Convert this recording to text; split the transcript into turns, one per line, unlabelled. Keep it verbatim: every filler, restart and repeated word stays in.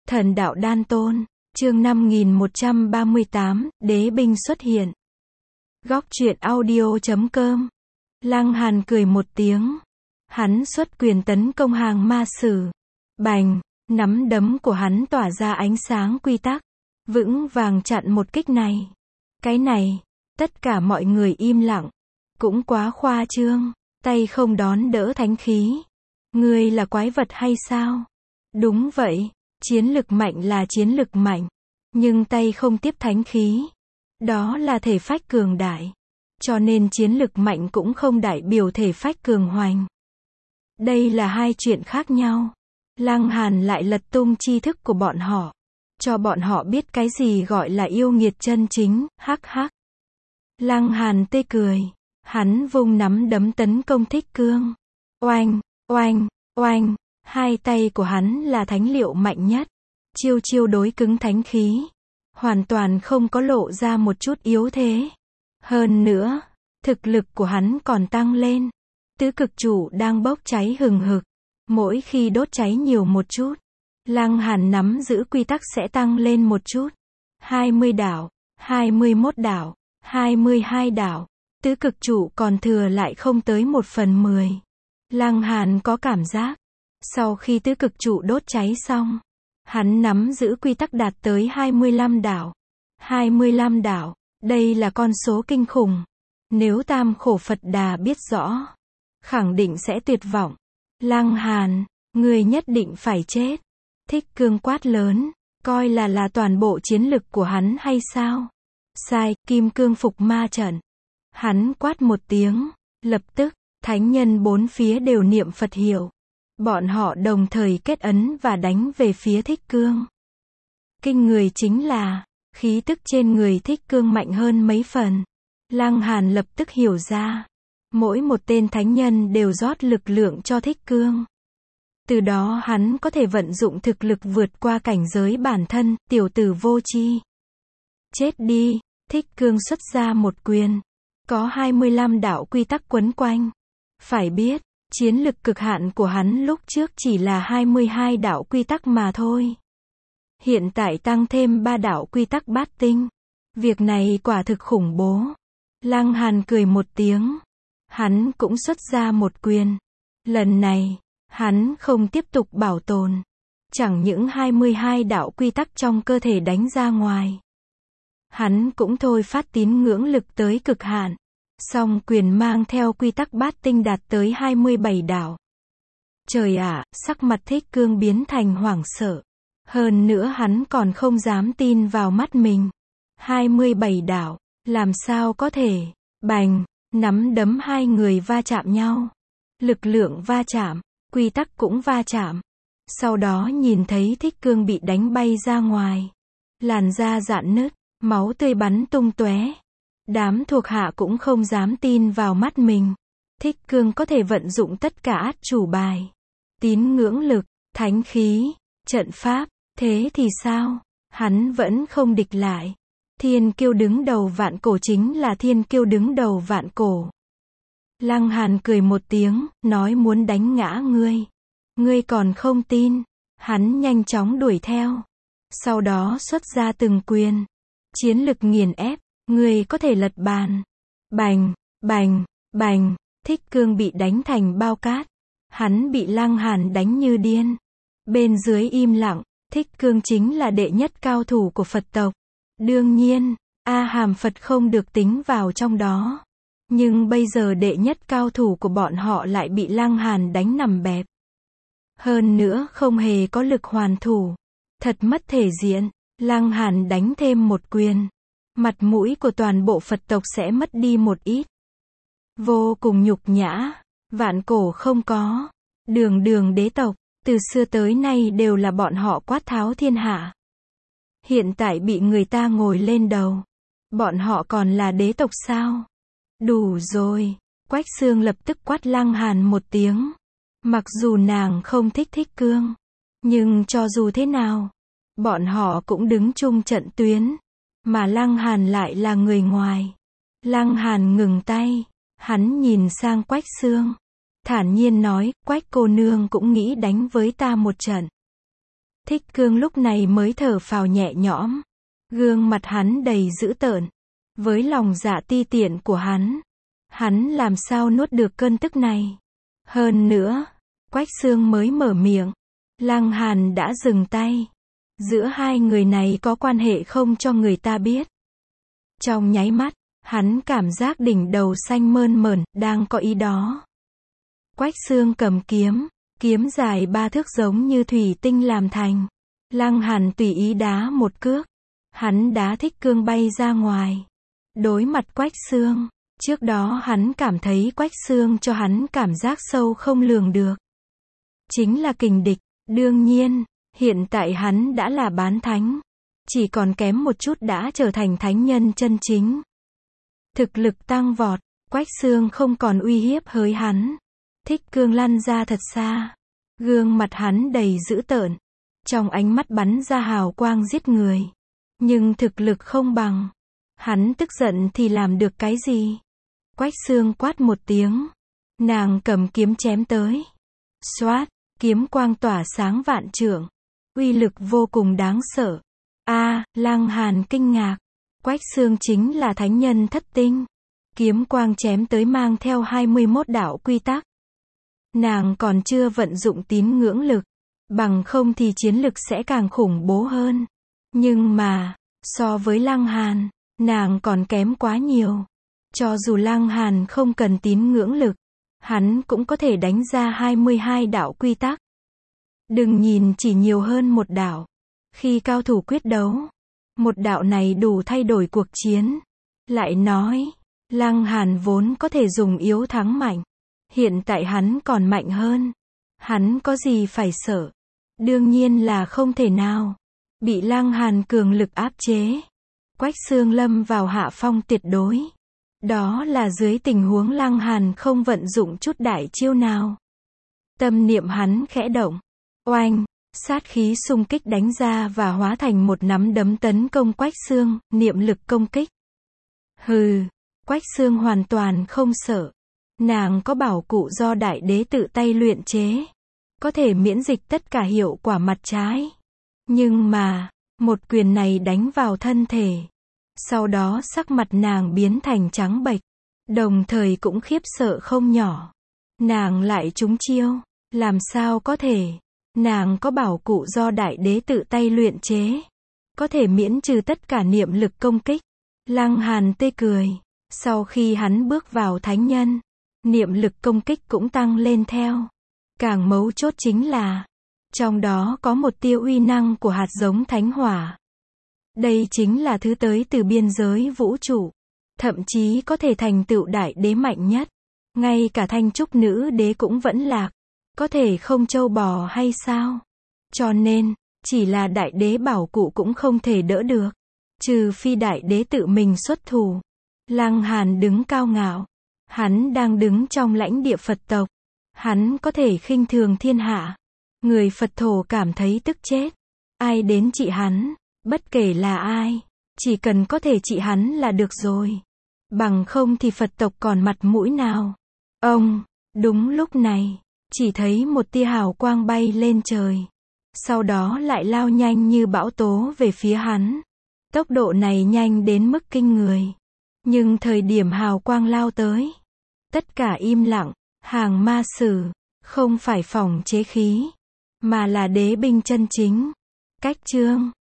Thần đạo đan tôn, chương năm nghìn một trăm ba mươi tám, đế binh xuất hiện. Góc truyện audio chấm com. Lăng Hàn cười một tiếng. Hắn xuất quyền tấn công hàng ma sử. Bành, nắm đấm của hắn tỏa ra ánh sáng quy tắc, vững vàng chặn một kích này. Cái này, tất cả mọi người im lặng. Cũng quá khoa trương, tay không đón đỡ thánh khí. Ngươi là quái vật hay sao? Đúng vậy, chiến lực mạnh là chiến lực mạnh, nhưng tay không tiếp thánh khí. Đó là thể phách cường đại. Cho nên chiến lực mạnh cũng không đại biểu thể phách cường hoành. Đây là hai chuyện khác nhau. Lăng Hàn lại lật tung tri thức của bọn họ, cho bọn họ biết cái gì gọi là yêu nghiệt chân chính, hắc hắc. Lăng Hàn tê cười. Hắn vung nắm đấm tấn công Thích Cương. Oanh, oanh, oanh. Hai tay của hắn là thánh liệu mạnh nhất. Chiêu chiêu đối cứng thánh khí. Hoàn toàn không có lộ ra một chút yếu thế. Hơn nữa, thực lực của hắn còn tăng lên. Tứ cực chủ đang bốc cháy hừng hực. Mỗi khi đốt cháy nhiều một chút, Lăng Hàn nắm giữ quy tắc sẽ tăng lên một chút. hai mươi đảo, hai mươi mốt đảo, hai mươi hai đảo. Tứ cực chủ còn thừa lại không tới một phần mười. Lăng Hàn có cảm giác, sau khi tứ cực chủ đốt cháy xong, hắn nắm giữ quy tắc đạt tới hai mươi lăm đảo. hai mươi lăm đảo, đây là con số kinh khủng. Nếu Tam Khổ Phật Đà biết rõ, khẳng định sẽ tuyệt vọng. Lăng Hàn, người nhất định phải chết. Thích Cương quát lớn, coi là là toàn bộ chiến lực của hắn hay sao? Sai, Kim Cương Phục Ma Trận. Hắn quát một tiếng, lập tức, thánh nhân bốn phía đều niệm Phật hiệu. Bọn họ đồng thời kết ấn và đánh về phía Thích Cương. Kinh người chính là, khí tức trên người Thích Cương mạnh hơn mấy phần. Lăng Hàn lập tức hiểu ra, mỗi một tên thánh nhân đều rót lực lượng cho Thích Cương. Từ đó hắn có thể vận dụng thực lực vượt qua cảnh giới bản thân, tiểu tử vô tri. Chết đi, Thích Cương xuất ra một quyền. Có hai mươi lăm đạo quy tắc quấn quanh. Phải biết, chiến lực cực hạn của hắn lúc trước chỉ là hai mươi hai đạo quy tắc mà thôi. Hiện tại tăng thêm ba đạo quy tắc bát tinh. Việc này quả thực khủng bố. Lăng Hàn cười một tiếng. Hắn cũng xuất ra một quyền. Lần này, hắn không tiếp tục bảo tồn. Chẳng những hai mươi hai đạo quy tắc trong cơ thể đánh ra ngoài. Hắn cũng thôi phát tín ngưỡng lực tới cực hạn. Song quyền mang theo quy tắc bát tinh đạt tới hai mươi bảy đảo. Trời ạ, sắc mặt Thích Cương biến thành hoảng sợ. Hơn nữa hắn còn không dám tin vào mắt mình. hai mươi bảy đảo, làm sao có thể? Bành, nắm đấm hai người va chạm nhau. Lực lượng va chạm, quy tắc cũng va chạm. Sau đó nhìn thấy Thích Cương bị đánh bay ra ngoài. Làn da rạn nứt, máu tươi bắn tung tóe. Đám thuộc hạ cũng không dám tin vào mắt mình. Thích Cương có thể vận dụng tất cả át chủ bài. Tín ngưỡng lực, thánh khí, trận pháp, thế thì sao? Hắn vẫn không địch lại. Thiên kiêu đứng đầu vạn cổ chính là thiên kiêu đứng đầu vạn cổ. Lăng Hàn cười một tiếng, nói muốn đánh ngã ngươi. Ngươi còn không tin. Hắn nhanh chóng đuổi theo. Sau đó xuất ra từng quyền. Chiến lực nghiền ép. Ngươi có thể lật bàn. Bành, bành, bành. Thích Cương bị đánh thành bao cát. Hắn bị Lăng Hàn đánh như điên. Bên dưới im lặng. Thích Cương chính là đệ nhất cao thủ của Phật tộc. Đương nhiên, A Hàm Phật không được tính vào trong đó. Nhưng bây giờ đệ nhất cao thủ của bọn họ lại bị Lăng Hàn đánh nằm bẹp. Hơn nữa không hề có lực hoàn thủ. Thật mất thể diện. Lăng Hàn đánh thêm một quyền. Mặt mũi của toàn bộ Phật tộc sẽ mất đi một ít. Vô cùng nhục nhã. Vạn cổ không có. Đường đường đế tộc, từ xưa tới nay đều là bọn họ quát tháo thiên hạ. Hiện tại bị người ta ngồi lên đầu. Bọn họ còn là đế tộc sao? Đủ rồi. Quách Xương lập tức quát Lăng Hàn một tiếng. Mặc dù nàng không thích Thích Cương, nhưng cho dù thế nào, bọn họ cũng đứng chung trận tuyến. Mà Lăng Hàn lại là người ngoài. Lăng Hàn ngừng tay. Hắn nhìn sang Quách Xương. Thản nhiên nói, Quách cô nương cũng nghĩ đánh với ta một trận. Thích Cương lúc này mới thở phào nhẹ nhõm. Gương mặt hắn đầy dữ tợn. Với lòng dạ ti tiện của hắn, hắn làm sao nuốt được cơn tức này. Hơn nữa, Quách Xương mới mở miệng, Lăng Hàn đã dừng tay. Giữa hai người này có quan hệ không cho người ta biết. Trong nháy mắt, hắn cảm giác đỉnh đầu xanh mơn mởn, đang có ý đó. Quách Xương cầm kiếm, kiếm dài ba thước giống như thủy tinh làm thành. Lăng Hàn tùy ý đá một cước. Hắn đá Thích Cương bay ra ngoài. Đối mặt Quách Xương, trước đó hắn cảm thấy Quách Xương cho hắn cảm giác sâu không lường được. Chính là kình địch, đương nhiên, hiện tại hắn đã là bán thánh. Chỉ còn kém một chút đã trở thành thánh nhân chân chính. Thực lực tăng vọt, Quách Xương không còn uy hiếp hới hắn. Thích Cương lăn ra thật xa. Gương mặt hắn đầy dữ tợn. Trong ánh mắt bắn ra hào quang giết người. Nhưng thực lực không bằng. Hắn tức giận thì làm được cái gì? Quách Xương quát một tiếng. Nàng cầm kiếm chém tới. Xoát, kiếm quang tỏa sáng vạn trượng. Uy lực vô cùng đáng sợ. A, à, Lăng Hàn kinh ngạc. Quách Xương chính là thánh nhân thất tinh. Kiếm quang chém tới mang theo hai mươi mốt đạo quy tắc. Nàng còn chưa vận dụng tín ngưỡng lực. Bằng không thì chiến lực sẽ càng khủng bố hơn. Nhưng mà, so với Lăng Hàn, nàng còn kém quá nhiều. Cho dù Lăng Hàn không cần tín ngưỡng lực, hắn cũng có thể đánh ra hai mươi hai đạo quy tắc. Đừng nhìn chỉ nhiều hơn một đạo. Khi cao thủ quyết đấu, một đạo này đủ thay đổi cuộc chiến. Lại nói, Lăng Hàn vốn có thể dùng yếu thắng mạnh. Hiện tại hắn còn mạnh hơn. Hắn có gì phải sợ? Đương nhiên là không thể nào. Bị Lăng Hàn cường lực áp chế. Quách Xương lâm vào hạ phong tuyệt đối. Đó là dưới tình huống Lăng Hàn không vận dụng chút đại chiêu nào. Tâm niệm hắn khẽ động. Oanh, sát khí xung kích đánh ra và hóa thành một nắm đấm tấn công Quách Xương, niệm lực công kích. Hừ, Quách Xương hoàn toàn không sợ. Nàng có bảo cụ do đại đế tự tay luyện chế. Có thể miễn dịch tất cả hiệu quả mặt trái. Nhưng mà, một quyền này đánh vào thân thể. Sau đó sắc mặt nàng biến thành trắng bệch. Đồng thời cũng khiếp sợ không nhỏ. Nàng lại trúng chiêu. Làm sao có thể? Nàng có bảo cụ do đại đế tự tay luyện chế. Có thể miễn trừ tất cả niệm lực công kích. Lăng Hàn tê cười. Sau khi hắn bước vào thánh nhân, niệm lực công kích cũng tăng lên theo. Càng mấu chốt chính là, trong đó có một tia uy năng của hạt giống thánh hỏa. Đây chính là thứ tới từ biên giới vũ trụ. Thậm chí có thể thành tựu đại đế mạnh nhất. Ngay cả Thanh Trúc nữ đế cũng vẫn lạc. Có thể không trâu bò hay sao? Cho nên, chỉ là đại đế bảo cụ cũng không thể đỡ được. Trừ phi đại đế tự mình xuất thủ. Lăng Hàn đứng cao ngạo. Hắn đang đứng trong lãnh địa Phật tộc. Hắn có thể khinh thường thiên hạ. Người Phật thổ cảm thấy tức chết. Ai đến trị hắn, bất kể là ai, chỉ cần có thể trị hắn là được rồi. Bằng không thì Phật tộc còn mặt mũi nào. Ông, đúng lúc này, chỉ thấy một tia hào quang bay lên trời. Sau đó lại lao nhanh như bão tố về phía hắn. Tốc độ này nhanh đến mức kinh người. Nhưng thời điểm hào quang lao tới, tất cả im lặng. Hàng ma sử, không phải phòng chế khí, mà là đế binh chân chính. Cách chương